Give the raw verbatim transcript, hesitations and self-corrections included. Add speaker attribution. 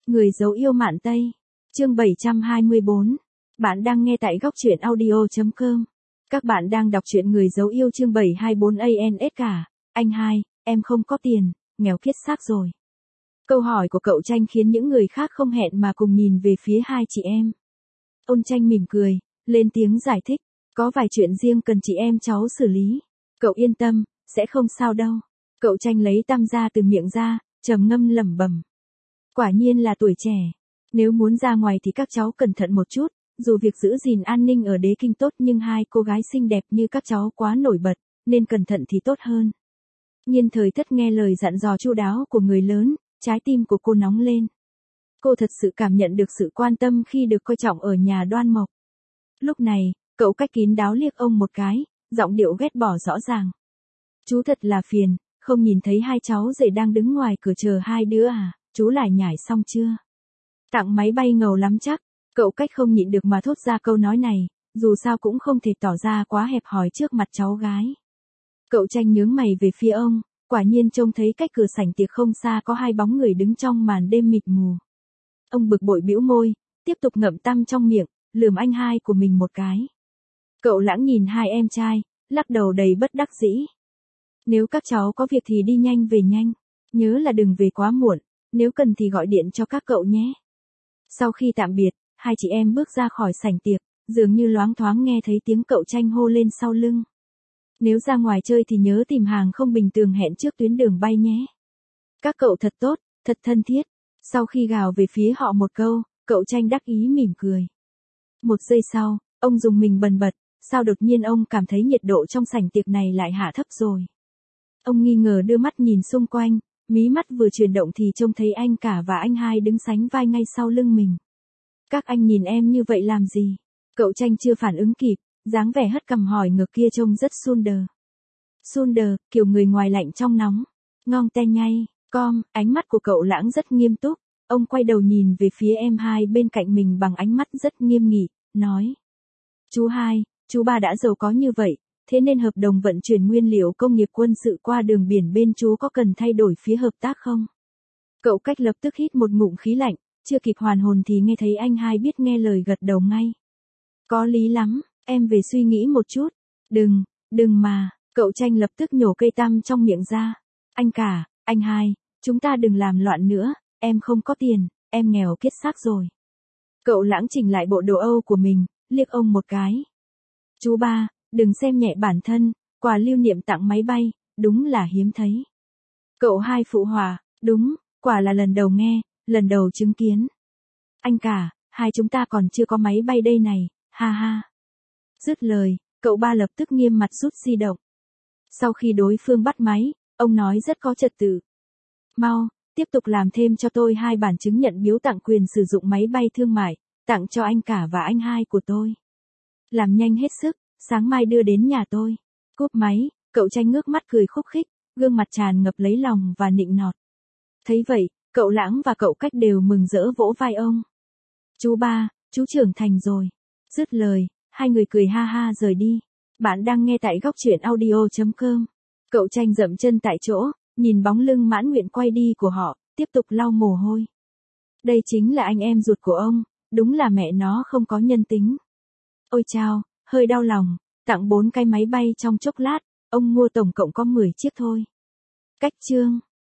Speaker 1: Người dấu yêu Mạn Tây. Chương bảy trăm hai mươi bốn. Bạn đang nghe tại góc truyện audio chấm com. Các bạn đang đọc truyện Người dấu yêu chương bảy trăm hai mươi bốn a en ét cả. Anh hai, em không có tiền, nghèo kiết xác rồi. Câu hỏi của cậu Tranh khiến những người khác không hẹn mà cùng nhìn về phía hai chị em. Ôn Tranh mỉm cười, lên tiếng giải thích, có vài chuyện riêng cần chị em cháu xử lý. Cậu yên tâm, sẽ không sao đâu. Cậu Tranh lấy tăm ra từ miệng ra, trầm ngâm lẩm bẩm. Quả nhiên là tuổi trẻ. Nếu muốn ra ngoài thì các cháu cẩn thận một chút, dù việc giữ gìn an ninh ở Đế Kinh tốt nhưng hai cô gái xinh đẹp như các cháu quá nổi bật, nên cẩn thận thì tốt hơn. Nhiên Thời Thất nghe lời dặn dò chu đáo của người lớn, trái tim của cô nóng lên. Cô thật sự cảm nhận được sự quan tâm khi được coi trọng ở nhà Đoan Mộc. Lúc này, cậu Cách kín đáo liếc ông một cái, giọng điệu ghét bỏ rõ ràng. Chú thật là phiền, không nhìn thấy hai cháu rể đang đứng ngoài cửa chờ hai đứa à, chú lại nhảy xong chưa? Tặng máy bay ngầu lắm chắc, cậu Cách không nhịn được mà thốt ra câu nói này, dù sao cũng không thể tỏ ra quá hẹp hòi trước mặt cháu gái. Cậu Tranh nhướng mày về phía ông, quả nhiên trông thấy cách cửa sảnh tiệc không xa có hai bóng người đứng trong màn đêm mịt mù. Ông bực bội bĩu môi, tiếp tục ngậm tăm trong miệng, lườm anh hai của mình một cái. Cậu Lãng nhìn hai em trai, lắc đầu đầy bất đắc dĩ. Nếu các cháu có việc thì đi nhanh về nhanh, nhớ là đừng về quá muộn, nếu cần thì gọi điện cho các cậu nhé. Sau khi tạm biệt, hai chị em bước ra khỏi sảnh tiệc, dường như loáng thoáng nghe thấy tiếng cậu Tranh hô lên sau lưng. Nếu ra ngoài chơi thì nhớ tìm hàng không bình thường hẹn trước tuyến đường bay nhé. Các cậu thật tốt, thật thân thiết. Sau khi gào về phía họ một câu, cậu Tranh đắc ý mỉm cười. Một giây sau, ông dùng mình bần bật, sao đột nhiên ông cảm thấy nhiệt độ trong sảnh tiệc này lại hạ thấp rồi. Ông nghi ngờ đưa mắt nhìn xung quanh, mí mắt vừa chuyển động thì trông thấy anh cả và anh hai đứng sánh vai ngay sau lưng mình. Các anh nhìn em như vậy làm gì? Cậu Tranh chưa phản ứng kịp, dáng vẻ hất cằm hỏi ngược kia trông rất suôn đờ. Suôn đờ, kiểu người ngoài lạnh trong nóng. Ngong ten nhay, com, ánh mắt của cậu Lãng rất nghiêm túc, ông quay đầu nhìn về phía em hai bên cạnh mình bằng ánh mắt rất nghiêm nghị, nói. Chú hai, chú ba đã giàu có như vậy, thế nên hợp đồng vận chuyển nguyên liệu công nghiệp quân sự qua đường biển bên chú có cần thay đổi phía hợp tác không? Cậu Cách lập tức hít một ngụm khí lạnh, chưa kịp hoàn hồn thì nghe thấy anh hai biết nghe lời gật đầu ngay. Có lý lắm, em về suy nghĩ một chút. Đừng, đừng mà, cậu Tranh lập tức nhổ cây tăm trong miệng ra. Anh cả, anh hai, chúng ta đừng làm loạn nữa, em không có tiền, em nghèo kiết xác rồi. Cậu Lãng chỉnh lại bộ đồ Âu của mình, liếc ông một cái. Chú ba, đừng xem nhẹ bản thân, quà lưu niệm tặng máy bay, đúng là hiếm thấy. Cậu hai phụ họa, đúng, quả là lần đầu nghe, lần đầu chứng kiến. Anh cả, hai chúng ta còn chưa có máy bay đây này, ha ha. Dứt lời, cậu ba lập tức nghiêm mặt rút di động. Sau khi đối phương bắt máy, ông nói rất có trật tự. Mau, tiếp tục làm thêm cho tôi hai bản chứng nhận biếu tặng quyền sử dụng máy bay thương mại, tặng cho anh cả và anh hai của tôi. Làm nhanh hết sức, sáng mai đưa đến nhà tôi. Cúp máy, cậu Tranh ngước mắt cười khúc khích, gương mặt tràn ngập lấy lòng và nịnh nọt. Thấy vậy, cậu Lãng và cậu Cách đều mừng rỡ vỗ vai ông. Chú ba, chú trưởng thành rồi. Dứt lời, hai người cười ha ha rời đi. Bạn đang nghe tại góc truyện audio chấm com. Cậu Tranh dậm chân tại chỗ, nhìn bóng lưng mãn nguyện quay đi của họ, tiếp tục lau mồ hôi. Đây chính là anh em ruột của ông, đúng là mẹ nó không có nhân tính. Ôi chao, hơi đau lòng, tặng bốn cái máy bay trong chốc lát, ông mua tổng cộng có mười chiếc thôi. Cách chương